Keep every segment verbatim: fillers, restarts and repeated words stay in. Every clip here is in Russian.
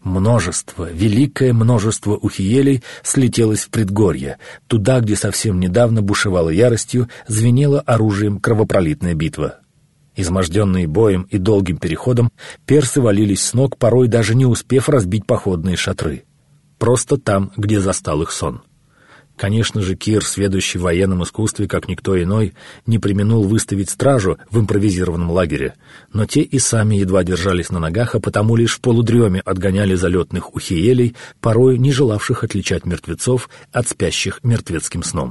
Множество, великое множество ухиелей слетелось в предгорье, туда, где совсем недавно бушевала яростью, звенела оружием кровопролитная битва. Изможденные боем и долгим переходом, персы валились с ног, порой даже не успев разбить походные шатры. Просто там, где застал их сон. Конечно же, Кир, сведущий в военном искусстве, как никто иной, не преминул выставить стражу в импровизированном лагере, но те и сами едва держались на ногах, а потому лишь в полудреме отгоняли залетных ухиелей, порой не желавших отличать мертвецов от спящих мертвецким сном.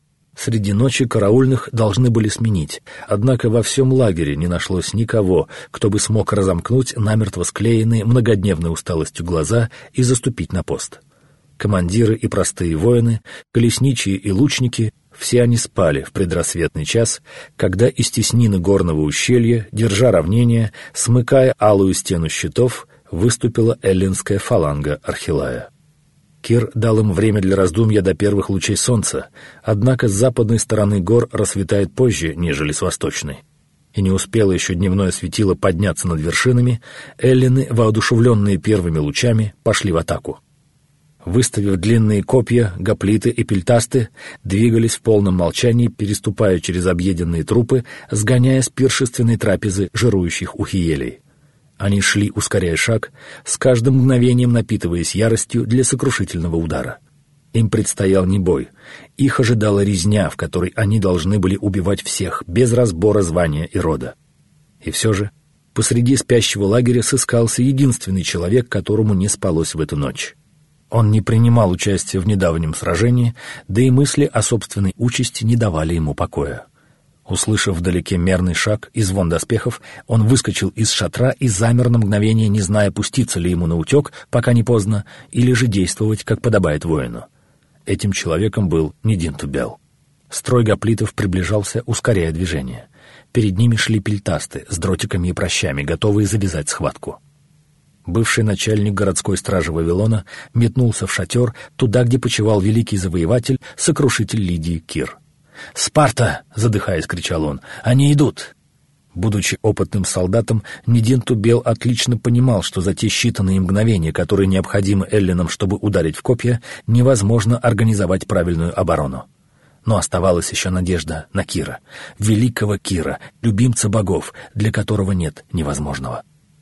Среди ночи караульных должны были сменить, однако во всем лагере не нашлось никого, кто бы смог разомкнуть намертво склеенные многодневной усталостью глаза и заступить на пост. Командиры и простые воины, колесничие и лучники — все они спали в предрассветный час, когда из теснины горного ущелья, держа равнение, смыкая алую стену щитов, выступила эллинская фаланга Архилая. Кир дал им время для раздумья до первых лучей солнца, однако с западной стороны гор рассветает позже, нежели с восточной. И не успело еще дневное светило подняться над вершинами, эллины, воодушевленные первыми лучами, пошли в атаку. Выставив длинные копья, гоплиты и пельтасты, двигались в полном молчании, переступая через объеденные трупы, сгоняя с пиршественной трапезы жирующих ухиелей. Они шли, ускоряя шаг, с каждым мгновением напитываясь яростью для сокрушительного удара. Им предстоял не бой. Их ожидала резня, в которой они должны были убивать всех, без разбора звания и рода. И все же посреди спящего лагеря сыскался единственный человек, которому не спалось в эту ночь. Он не принимал участия в недавнем сражении, да и мысли о собственной участи не давали ему покоя. Услышав вдалеке мерный шаг и звон доспехов, он выскочил из шатра и замер на мгновение, не зная, пуститься ли ему на утек, пока не поздно, или же действовать, как подобает воину. Этим человеком был Нидинту-Бел. Строй гоплитов приближался, ускоряя движение. Перед ними шли пельтасты с дротиками и пращами, готовые завязать схватку. Бывший начальник городской стражи Вавилона метнулся в шатер, туда, где почивал великий завоеватель, сокрушитель Лидии Кир. «Спарта!» — задыхаясь, кричал он. «Они идут!» Будучи опытным солдатом, Нидинту-Бел отлично понимал, что за те считанные мгновения, которые необходимы эллинам, чтобы ударить в копья, невозможно организовать правильную оборону. Но оставалась еще надежда на Кира, великого Кира, любимца богов, для которого нет невозможного.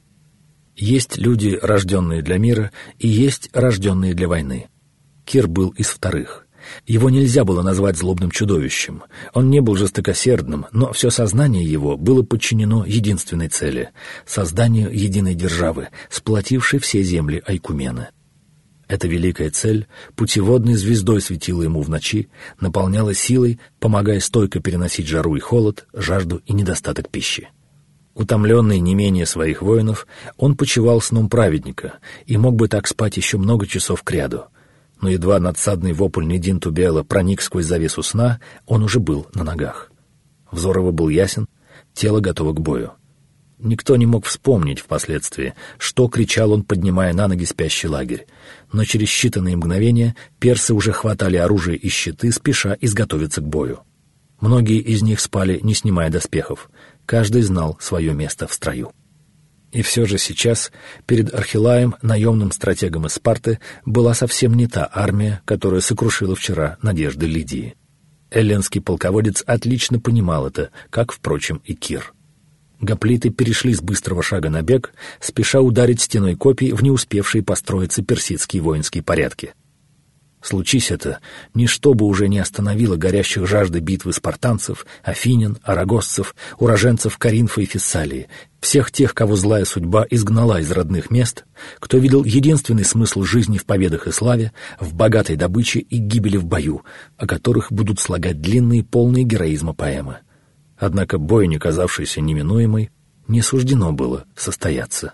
Есть люди, рожденные для мира, и есть рожденные для войны. Кир был из вторых. Его нельзя было назвать злобным чудовищем. Он не был жестокосердным, но все сознание его было подчинено единственной цели — созданию единой державы, сплотившей все земли Айкумены. Эта великая цель путеводной звездой светила ему в ночи, наполняла силой, помогая стойко переносить жару и холод, жажду и недостаток пищи. Утомленный не менее своих воинов, он почивал сном праведника и мог бы так спать еще много часов кряду. Но едва надсадный вопль Нидинту-Бела проник сквозь завесу сна, он уже был на ногах. Взор его был ясен, тело готово к бою. Никто не мог вспомнить впоследствии, что кричал он, поднимая на ноги спящий лагерь. Но через считанные мгновения персы уже хватали оружие и щиты, спеша изготовиться к бою. Многие из них спали, не снимая доспехов. Каждый знал свое место в строю. И все же сейчас перед Архилаем, наемным стратегом из Спарты, была совсем не та армия, которая сокрушила вчера надежды Лидии. Эллинский полководец отлично понимал это, как, впрочем, и Кир. Гоплиты перешли с быстрого шага на бег, спеша ударить стеной копий в не успевшие построиться персидские воинские порядки. Случись это, ничто бы уже не остановило горящих жаждой битвы спартанцев, афинян, арагосцев, уроженцев Коринфа и Фессалии, всех тех, кого злая судьба изгнала из родных мест, кто видел единственный смысл жизни в победах и славе, в богатой добыче и гибели в бою, о которых будут слагать длинные, полные героизма поэмы. Однако бойня, казавшаяся неминуемой, не суждено было состояться.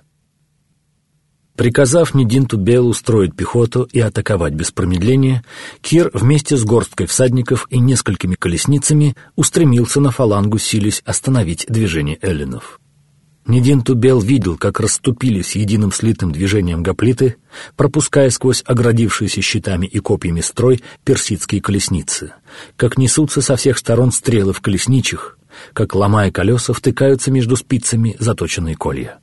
Приказав Нидинту-Белу строить пехоту и атаковать без промедления, Кир вместе с горсткой всадников и несколькими колесницами устремился на фалангу, силясь остановить движение эллинов. Нидинту-Бел видел, как расступились единым слитным движением гоплиты, пропуская сквозь оградившиеся щитами и копьями строй персидские колесницы, как несутся со всех сторон стрелы в колесничих, как, ломая колеса, втыкаются между спицами заточенные колья.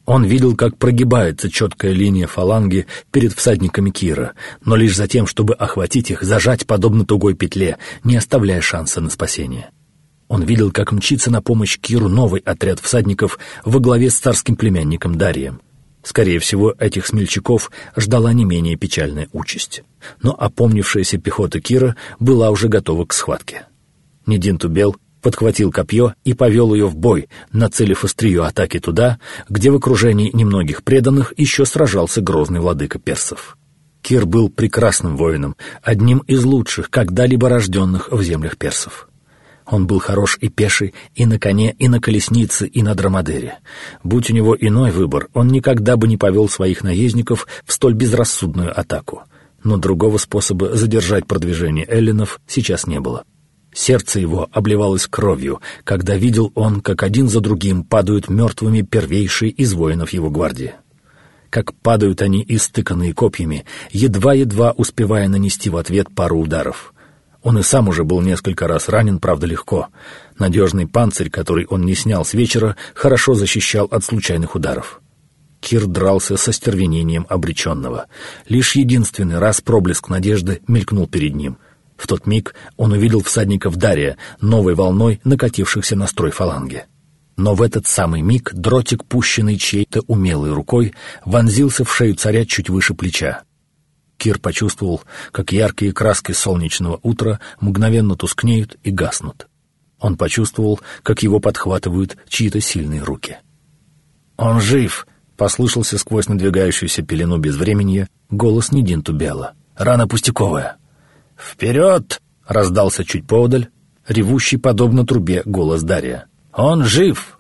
Он видел, как прогибается четкая линия фаланги перед всадниками Кира, но лишь за тем, чтобы охватить их, зажать подобно тугой петле, не оставляя шанса на спасение. Он видел, как мчится на помощь Киру новый отряд всадников во главе с царским племянником Дарием. Скорее всего, этих смельчаков ждала не менее печальная участь. Но опомнившаяся пехота Кира была уже готова к схватке. Нидин-Тубел подхватил копье и повел ее в бой, нацелив острие атаки туда, где в окружении немногих преданных еще сражался грозный владыка персов. Кир был прекрасным воином, одним из лучших, когда-либо рожденных в землях персов. Он был хорош и пеший, и на коне, и на колеснице, и на драмадере. Будь у него иной выбор, он никогда бы не повел своих наездников в столь безрассудную атаку. Но другого способа задержать продвижение эллинов сейчас не было. Сердце его обливалось кровью, когда видел он, как один за другим падают мертвыми первейшие из воинов его гвардии. Как падают они, истыканные копьями, едва-едва успевая нанести в ответ пару ударов. Он и сам уже был несколько раз ранен, правда, легко. Надежный панцирь, который он не снял с вечера, хорошо защищал от случайных ударов. Кир дрался со стервенением обреченного. Лишь единственный раз проблеск надежды мелькнул перед ним. В тот миг он увидел всадников Дария, новой волной накатившихся на строй фаланги. Но в этот самый миг дротик, пущенный чьей-то умелой рукой, вонзился в шею царя чуть выше плеча. Кир почувствовал, как яркие краски солнечного утра мгновенно тускнеют и гаснут. Он почувствовал, как его подхватывают чьи-то сильные руки. «Он жив!» — послышался сквозь надвигающуюся пелену безвременья голос Нидин-Тубела. «Рана пустяковая!» «Вперед!» — раздался чуть поодаль, ревущий подобно трубе голос Дария. «Он жив!»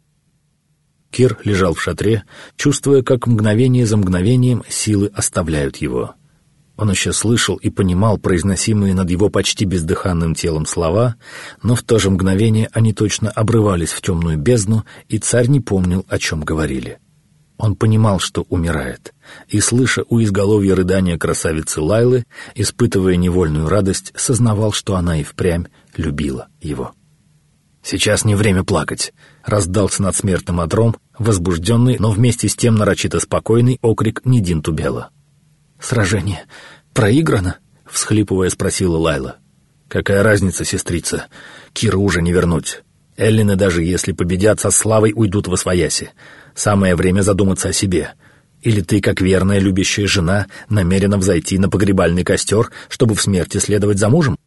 Кир лежал в шатре, чувствуя, как мгновение за мгновением силы оставляют его. Он еще слышал и понимал произносимые над его почти бездыханным телом слова, но в то же мгновение они точно обрывались в темную бездну, и царь не помнил, о чем говорили. Он понимал, что умирает, и, слыша у изголовья рыдания красавицы Лайлы, испытывая невольную радость, сознавал, что она и впрямь любила его. «Сейчас не время плакать», — раздался над смертным одром возбужденный, но вместе с тем нарочито спокойный окрик Нидин-Тубела. «Сражение проиграно?» — всхлипывая спросила Лайла. «Какая разница, сестрица? Кира уже не вернуть. Эллины, даже если победят, со славой уйдут восвояси. Самое время задуматься о себе. Или ты, как верная любящая жена, намерена взойти на погребальный костер, чтобы в смерти следовать за мужем?»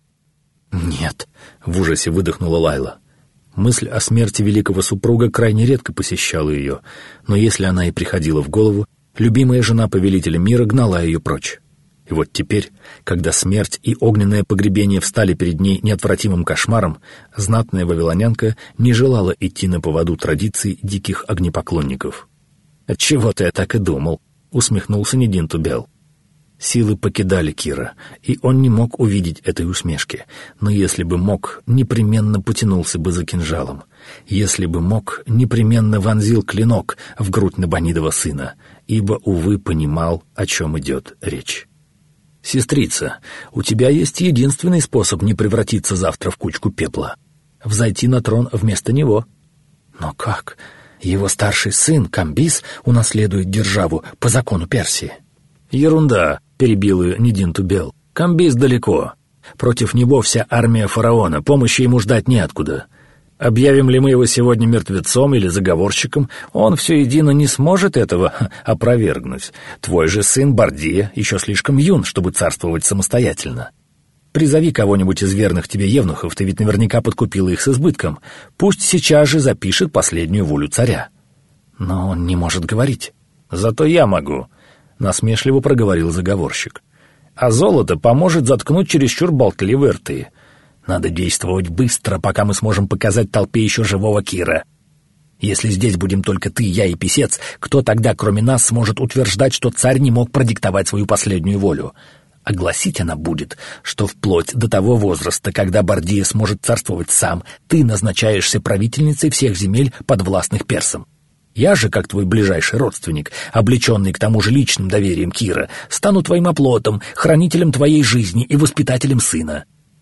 «Нет», — в ужасе выдохнула Лайла. Мысль о смерти великого супруга крайне редко посещала ее, но если она и приходила в голову, любимая жена повелителя мира гнала ее прочь. И вот теперь, когда смерть и огненное погребение встали перед ней неотвратимым кошмаром, знатная вавилонянка не желала идти на поводу традиций диких огнепоклонников. «Отчего-то я так и думал», — усмехнулся Нидин-Тубел. Силы покидали Кира, и он не мог увидеть этой усмешки, но если бы мог, непременно потянулся бы за кинжалом. Если бы мог, непременно вонзил клинок в грудь Набонидова сына, ибо, увы, понимал, о чем идет речь. «Сестрица, у тебя есть единственный способ не превратиться завтра в кучку пепла — взойти на трон вместо него». «Но как? Его старший сын, Камбис, унаследует державу по закону Персии». «Ерунда», — перебил ее Нидин-Тубел. «Камбис далеко. Против него вся армия фараона, помощи ему ждать неоткуда. Объявим ли мы его сегодня мертвецом или заговорщиком, он все едино не сможет этого опровергнуть. Твой же сын Бардия еще слишком юн, чтобы царствовать самостоятельно. Призови кого-нибудь из верных тебе евнухов, ты ведь наверняка подкупила их с избытком. Пусть сейчас же запишет последнюю волю царя». «Но он не может говорить». «Зато я могу», — насмешливо проговорил заговорщик. «А золото поможет заткнуть чересчур болтливые рты. Надо действовать быстро, пока мы сможем показать толпе еще живого Кира. Если здесь будем только ты, я и писец, кто тогда, кроме нас, сможет утверждать, что царь не мог продиктовать свою последнюю волю? А гласить она будет, что вплоть до того возраста, когда Бардия сможет царствовать сам, ты назначаешься правительницей всех земель, подвластных персам. Я же, как твой ближайший родственник, облеченный к тому же личным доверием Кира, стану твоим оплотом, хранителем твоей жизни и воспитателем сына.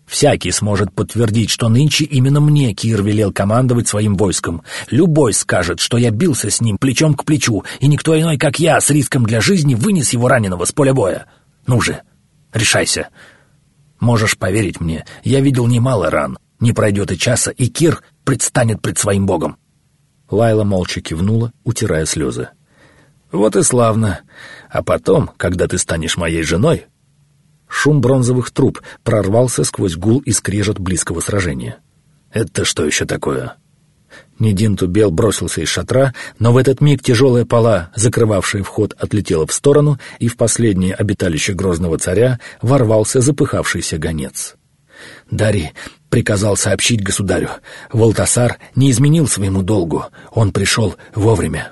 Всякий сможет подтвердить, что нынче именно мне Кир велел командовать своим войском. Любой скажет, что я бился с ним плечом к плечу, и никто иной, как я, с риском для жизни вынес его раненого с поля боя. Ну же, решайся. Можешь поверить мне, я видел немало ран. Не пройдет и часа, и Кир предстанет пред своим богом». Лайла молча кивнула, утирая слезы. «Вот и славно. А потом, когда ты станешь моей женой...» Шум бронзовых труб прорвался сквозь гул и скрежет близкого сражения. «Это что еще такое?» Нидинтубел бросился из шатра, но в этот миг тяжелая пола, закрывавшая вход, отлетела в сторону, и в последнее обиталище грозного царя ворвался запыхавшийся гонец. Дарий приказал сообщить государю. Валтасар не изменил своему долгу, он пришел вовремя.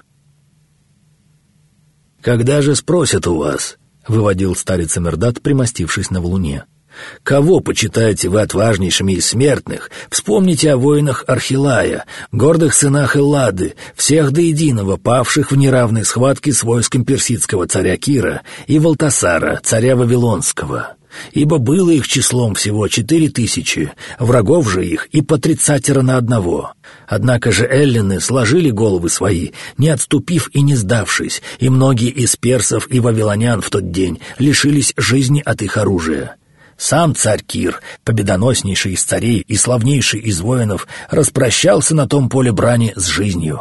«Когда же спросят у вас?» — выводил старец Амердат, примостившись на валуне. «Кого почитаете вы отважнейшими из смертных? Вспомните о воинах Архилая, гордых сынах Эллады, всех до единого, павших в неравной схватке с войском персидского царя Кира и Валтасара, царя Вавилонского. Ибо было их числом всего четыре тысячи, врагов же их и по тридцатеро на одного. Однако же эллины сложили головы свои, не отступив и не сдавшись, и многие из персов и вавилонян в тот день лишились жизни от их оружия. Сам царь Кир, победоноснейший из царей и славнейший из воинов, распрощался на том поле брани с жизнью.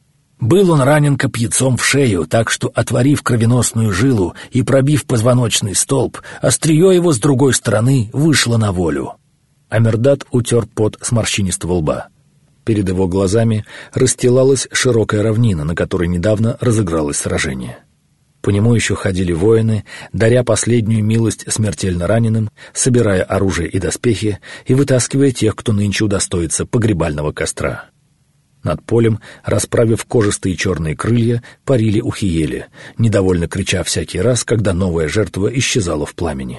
Был он ранен копьецом в шею, так что, отворив кровеносную жилу и пробив позвоночный столб, острие его с другой стороны вышло на волю. Амердат утер пот с морщинистого лба. Перед его глазами расстилалась широкая равнина, на которой недавно разыгралось сражение. По нему еще ходили воины, даря последнюю милость смертельно раненым, собирая оружие и доспехи и вытаскивая тех, кто нынче удостоится погребального костра. Над полем, расправив кожистые черные крылья, парили ухиели, недовольно крича всякий раз, когда новая жертва исчезала в пламени.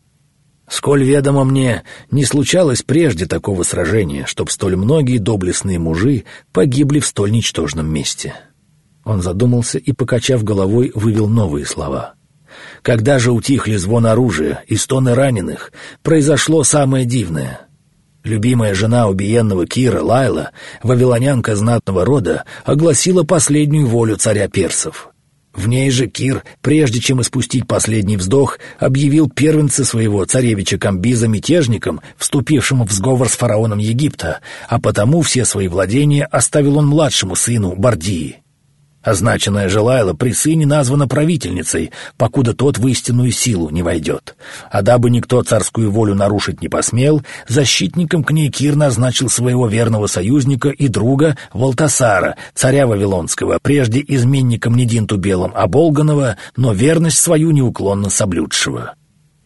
«Сколь ведомо мне, не случалось прежде такого сражения, чтоб столь многие доблестные мужи погибли в столь ничтожном месте». Он задумался и, покачав головой, вывел новые слова. «Когда же утихли звон оружия и стоны раненых, произошло самое дивное. Любимая жена убиенного Кира, Лайла, вавилонянка знатного рода, огласила последнюю волю царя персов. В ней же Кир, прежде чем испустить последний вздох, объявил первенца своего, царевича Камбиза, мятежником, вступившему в сговор с фараоном Египта, а потому все свои владения оставил он младшему сыну Бардии. Означенная же Лайла при сыне названа правительницей, покуда тот в истинную силу не войдет. А дабы никто царскую волю нарушить не посмел, защитником к ней Кир назначил своего верного союзника и друга Валтасара, царя Вавилонского, прежде изменником Нидинтубелом оболганного, но верность свою неуклонно соблюдшего.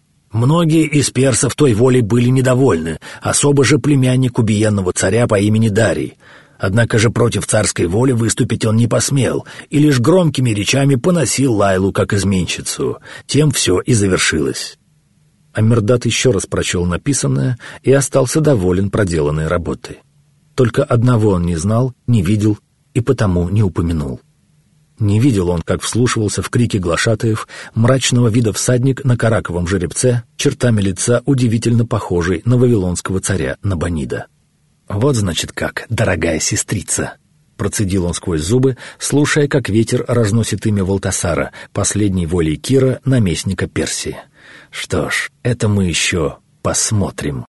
Многие из персов той волей были недовольны, особо же племянник убиенного царя по имени Дарий. Однако же против царской воли выступить он не посмел, и лишь громкими речами поносил Лайлу как изменщицу. Тем все и завершилось. Амердат еще раз прочел написанное и остался доволен проделанной работой. Только одного он не знал, не видел и потому не упомянул. Не видел он, как вслушивался в крики глашатаев мрачного вида всадник на караковом жеребце, чертами лица удивительно похожий на вавилонского царя Набонида. «Вот, значит, как, дорогая сестрица!» — процедил он сквозь зубы, слушая, как ветер разносит имя Валтасара, последней волей Кира, наместника Персии. «Что ж, это мы еще посмотрим».